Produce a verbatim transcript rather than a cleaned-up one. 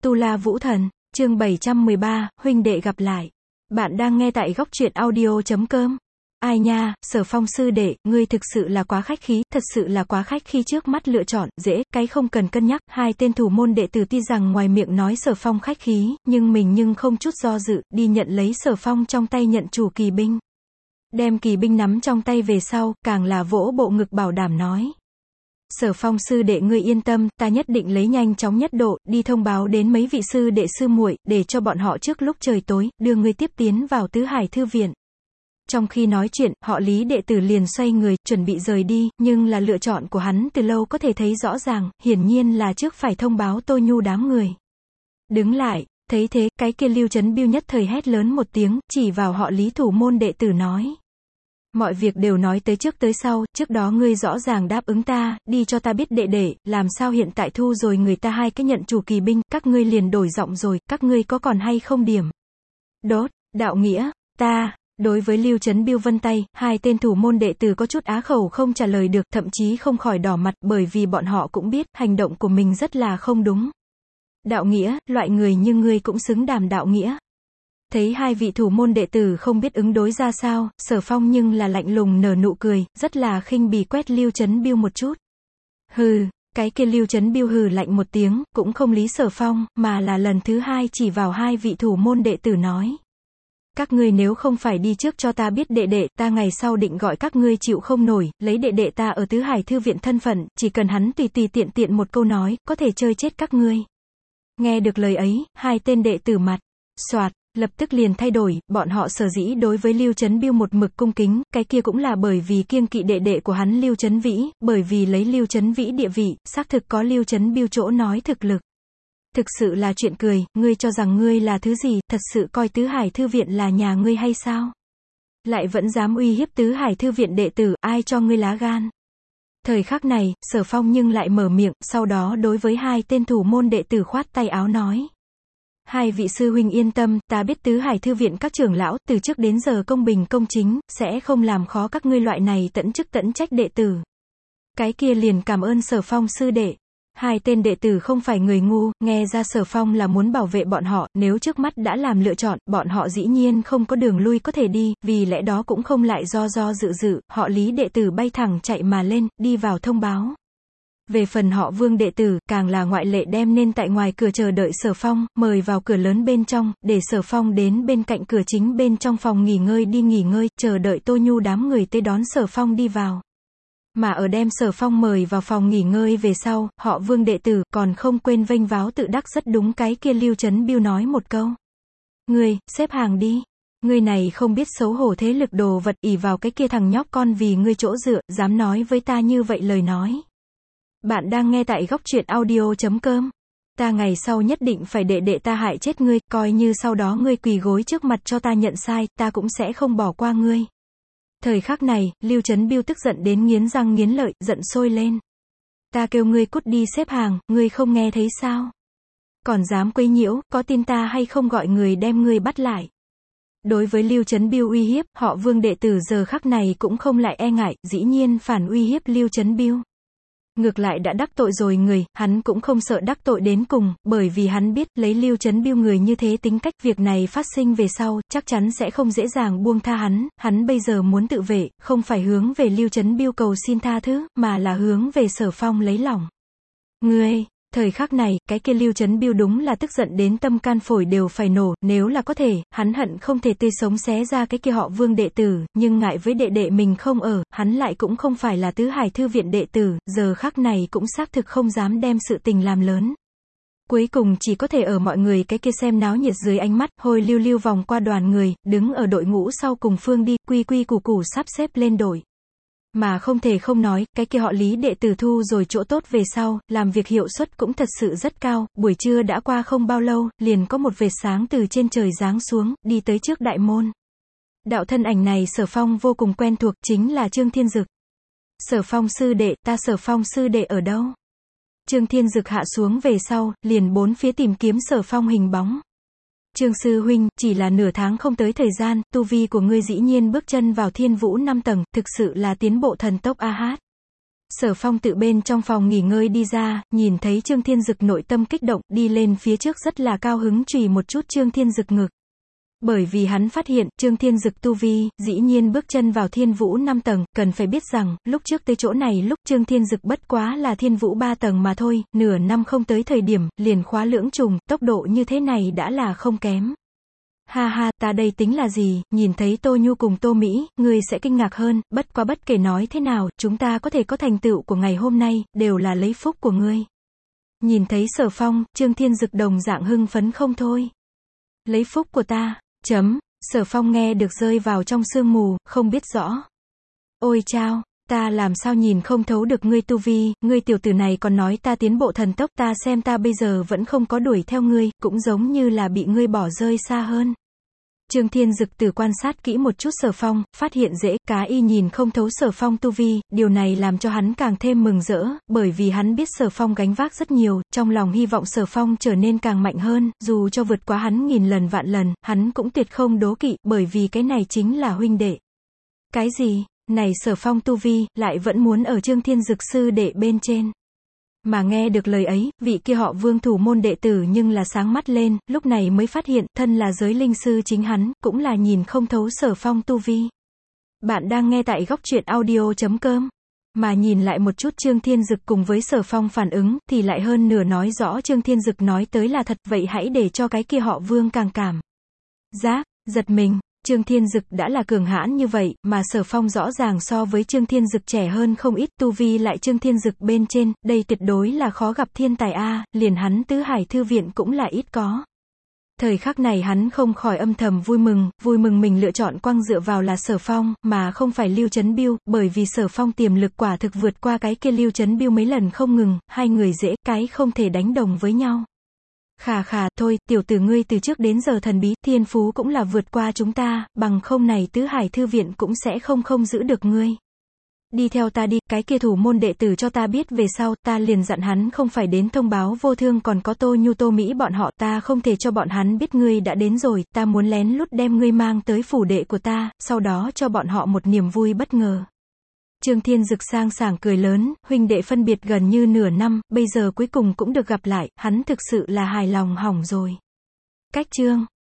Tu La Vũ Thần, chương bảy trăm mười ba, huynh đệ gặp lại. Bạn đang nghe tại góc truyện audio chấm com. Ai nha, Sở Phong sư đệ, ngươi thực sự là quá khách khí, thật sự là quá khách khi trước mắt lựa chọn, dễ, cái không cần cân nhắc. Hai tên thủ môn đệ tử tuy rằng ngoài miệng nói Sở Phong khách khí, nhưng mình nhưng không chút do dự, đi nhận lấy Sở Phong trong tay nhận chủ kỳ binh. Đem kỳ binh nắm trong tay về sau, càng là vỗ bộ ngực bảo đảm nói. Sở Phong sư đệ ngươi yên tâm, ta nhất định lấy nhanh chóng nhất độ, đi thông báo đến mấy vị sư đệ sư muội, để cho bọn họ trước lúc trời tối, đưa ngươi tiếp tiến vào Tứ Hải Thư Viện. Trong khi nói chuyện, họ Lý đệ tử liền xoay người, chuẩn bị rời đi, nhưng là lựa chọn của hắn từ lâu có thể thấy rõ ràng, hiển nhiên là trước phải thông báo Tô Nhu đám người. Đứng lại, thấy thế, cái kia Lưu Chấn Biêu nhất thời hét lớn một tiếng, chỉ vào họ Lý thủ môn đệ tử nói. Mọi việc đều nói tới trước tới sau, trước đó ngươi rõ ràng đáp ứng ta, đi cho ta biết đệ đệ, làm sao hiện tại thu rồi người ta hai cái nhận chủ kỳ binh, các ngươi liền đổi giọng rồi, các ngươi có còn hay không điểm? Đốt, đạo nghĩa, ta, đối với Lưu Chấn Biêu vân tay, hai tên thủ môn đệ tử có chút á khẩu không trả lời được, thậm chí không khỏi đỏ mặt, bởi vì bọn họ cũng biết, hành động của mình rất là không đúng. Đạo nghĩa, loại người như ngươi cũng xứng đàm đạo nghĩa. Thấy hai vị thủ môn đệ tử không biết ứng đối ra sao, Sở Phong nhưng là lạnh lùng nở nụ cười, rất là khinh bỉ quét Lưu Chấn Biêu một chút. Hừ, cái kia Lưu Chấn Biêu hừ lạnh một tiếng, cũng không lý Sở Phong, mà là lần thứ hai chỉ vào hai vị thủ môn đệ tử nói. Các ngươi nếu không phải đi trước cho ta biết đệ đệ, ta ngày sau định gọi các ngươi chịu không nổi, lấy đệ đệ ta ở Tứ Hải Thư Viện thân phận, chỉ cần hắn tùy tùy tiện tiện một câu nói, có thể chơi chết các ngươi. Nghe được lời ấy, hai tên đệ tử mặt, soạt, lập tức liền thay đổi, bọn họ sở dĩ đối với Lưu Chấn Biêu một mực cung kính, cái kia cũng là bởi vì kiêng kỵ đệ đệ của hắn Lưu Chấn Vĩ, bởi vì lấy Lưu Chấn Vĩ địa vị, xác thực có Lưu Chấn Biêu chỗ nói thực lực. Thực sự là chuyện cười, ngươi cho rằng ngươi là thứ gì, thật sự coi Tứ Hải Thư Viện là nhà ngươi hay sao? Lại vẫn dám uy hiếp Tứ Hải Thư Viện đệ tử, ai cho ngươi lá gan? Thời khắc này, Sở Phong nhưng lại mở miệng, sau đó đối với hai tên thủ môn đệ tử khoát tay áo nói. Hai vị sư huynh yên tâm, ta biết Tứ Hải Thư Viện các trưởng lão, từ trước đến giờ công bình công chính, sẽ không làm khó các ngươi loại này tận chức tận trách đệ tử. Cái kia liền cảm ơn Sở Phong sư đệ. Hai tên đệ tử không phải người ngu, nghe ra Sở Phong là muốn bảo vệ bọn họ, nếu trước mắt đã làm lựa chọn, bọn họ dĩ nhiên không có đường lui có thể đi, vì lẽ đó cũng không lại do do dự dự, họ Lý đệ tử bay thẳng chạy mà lên, đi vào thông báo. Về phần họ Vương đệ tử, càng là ngoại lệ đem nên tại ngoài cửa chờ đợi Sở Phong, mời vào cửa lớn bên trong, để Sở Phong đến bên cạnh cửa chính bên trong phòng nghỉ ngơi đi nghỉ ngơi, chờ đợi Tô Nhu đám người tới đón Sở Phong đi vào. Mà ở đem Sở Phong mời vào phòng nghỉ ngơi về sau, họ Vương đệ tử, còn không quên vênh váo tự đắc rất đúng cái kia Lưu Chấn Biêu nói một câu. Ngươi, xếp hàng đi. Ngươi này không biết xấu hổ thế lực đồ vật ỷ vào cái kia thằng nhóc con vì ngươi chỗ dựa, dám nói với ta như vậy lời nói. Bạn đang nghe tại góc truyện audio chấm com. Ta ngày sau nhất định phải để đệ ta hại chết ngươi, coi như sau đó ngươi quỳ gối trước mặt cho ta nhận sai, ta cũng sẽ không bỏ qua ngươi. Thời khắc này, Lưu Chấn Biêu tức giận đến nghiến răng nghiến lợi, giận sôi lên. Ta kêu ngươi cút đi xếp hàng, ngươi không nghe thấy sao? Còn dám quấy nhiễu, có tin ta hay không gọi người đem ngươi bắt lại? Đối với Lưu Chấn Biêu uy hiếp, họ Vương đệ tử giờ khắc này cũng không lại e ngại, dĩ nhiên phản uy hiếp Lưu Chấn Biêu. Ngược lại đã đắc tội rồi người, hắn cũng không sợ đắc tội đến cùng, bởi vì hắn biết, lấy Lưu Chấn Biêu người như thế tính cách, việc này phát sinh về sau, chắc chắn sẽ không dễ dàng buông tha hắn, hắn bây giờ muốn tự vệ, không phải hướng về Lưu Chấn Biêu cầu xin tha thứ, mà là hướng về Sở Phong lấy lòng. Ngươi, thời khắc này, cái kia Lưu Chấn Biêu đúng là tức giận đến tâm can phổi đều phải nổ, nếu là có thể, hắn hận không thể tươi sống xé ra cái kia họ Vương đệ tử, nhưng ngại với đệ đệ mình không ở, hắn lại cũng không phải là Tứ Hải Thư Viện đệ tử, giờ khắc này cũng xác thực không dám đem sự tình làm lớn. Cuối cùng chỉ có thể ở mọi người cái kia xem náo nhiệt dưới ánh mắt, hôi lưu lưu vòng qua đoàn người, đứng ở đội ngũ sau cùng phương đi, quy quy củ củ sắp xếp lên đội. Mà không thể không nói, cái kia họ Lý đệ tử thu rồi chỗ tốt về sau, làm việc hiệu suất cũng thật sự rất cao, buổi trưa đã qua không bao lâu, liền có một vệt sáng từ trên trời giáng xuống, đi tới trước đại môn. Đạo thân ảnh này Sở Phong vô cùng quen thuộc, chính là Trương Thiên Dực. Sở Phong sư đệ, ta Sở Phong sư đệ ở đâu? Trương Thiên Dực hạ xuống về sau, liền bốn phía tìm kiếm Sở Phong hình bóng. Trương sư huynh, chỉ là nửa tháng không tới thời gian, tu vi của ngươi dĩ nhiên bước chân vào thiên vũ năm tầng, thực sự là tiến bộ thần tốc a hát. Sở Phong tự bên trong phòng nghỉ ngơi đi ra, nhìn thấy Trương Thiên Dực nội tâm kích động, đi lên phía trước rất là cao hứng chùy một chút Trương Thiên Dực ngực. Bởi vì hắn phát hiện, Trương Thiên Dực tu vi, dĩ nhiên bước chân vào thiên vũ năm tầng, cần phải biết rằng, lúc trước tới chỗ này lúc Trương Thiên Dực bất quá là thiên vũ ba tầng mà thôi, nửa năm không tới thời điểm, liền khóa lưỡng trùng, tốc độ như thế này đã là không kém. Ha ha, ta đây tính là gì, nhìn thấy Tô Nhu cùng Tô Mỹ, ngươi sẽ kinh ngạc hơn, bất quá bất kể nói thế nào, chúng ta có thể có thành tựu của ngày hôm nay, đều là lấy phúc của ngươi. Nhìn thấy Sở Phong, Trương Thiên Dực đồng dạng hưng phấn không thôi. Lấy phúc của ta, chấm, Sở Phong nghe được rơi vào trong sương mù, không biết rõ. Ôi chao, ta làm sao nhìn không thấu được ngươi tu vi, ngươi tiểu tử này còn nói ta tiến bộ thần tốc, ta xem ta bây giờ vẫn không có đuổi theo ngươi, cũng giống như là bị ngươi bỏ rơi xa hơn. Trương Thiên Dực từ quan sát kỹ một chút Sở Phong, phát hiện dễ, cá y nhìn không thấu Sở Phong tu vi, điều này làm cho hắn càng thêm mừng rỡ, bởi vì hắn biết Sở Phong gánh vác rất nhiều, trong lòng hy vọng Sở Phong trở nên càng mạnh hơn, dù cho vượt quá hắn nghìn lần vạn lần, hắn cũng tuyệt không đố kỵ, bởi vì cái này chính là huynh đệ. Cái gì? Này Sở Phong tu vi, lại vẫn muốn ở Trương Thiên Dực sư đệ bên trên. Mà nghe được lời ấy, vị kia họ Vương thủ môn đệ tử nhưng là sáng mắt lên, lúc này mới phát hiện, thân là giới linh sư chính hắn, cũng là nhìn không thấu Sở Phong tu vi. Bạn đang nghe tại góc truyện audio chấm com. Mà nhìn lại một chút Trương Thiên Dực cùng với Sở Phong phản ứng, thì lại hơn nửa nói rõ Trương Thiên Dực nói tới là thật, vậy hãy để cho cái kia họ Vương càng cảm giác, giật mình. Trương Thiên Dực đã là cường hãn như vậy, mà Sở Phong rõ ràng so với Trương Thiên Dực trẻ hơn không ít, tu vi lại Trương Thiên Dực bên trên, đây tuyệt đối là khó gặp thiên tài a, liền hắn Tứ Hải Thư Viện cũng là ít có. Thời khắc này hắn không khỏi âm thầm vui mừng, vui mừng mình lựa chọn quang dựa vào là Sở Phong, mà không phải Lưu Chấn Biêu, bởi vì Sở Phong tiềm lực quả thực vượt qua cái kia Lưu Chấn Biêu mấy lần không ngừng, hai người dễ, cái không thể đánh đồng với nhau. Khà khà, thôi, tiểu tử ngươi từ trước đến giờ thần bí, thiên phú cũng là vượt qua chúng ta, bằng không này Tứ Hải Thư Viện cũng sẽ không không giữ được ngươi. Đi theo ta đi, cái kia thủ môn đệ tử cho ta biết về sau, ta liền dặn hắn không phải đến thông báo Vô Thương còn có Tô Nhu Tô Mỹ bọn họ, ta không thể cho bọn hắn biết ngươi đã đến rồi, ta muốn lén lút đem ngươi mang tới phủ đệ của ta, sau đó cho bọn họ một niềm vui bất ngờ. Trương Thiên Dực sang sảng cười lớn, huynh đệ phân biệt gần như nửa năm, bây giờ cuối cùng cũng được gặp lại, hắn thực sự là hài lòng hỏng rồi. Cách chương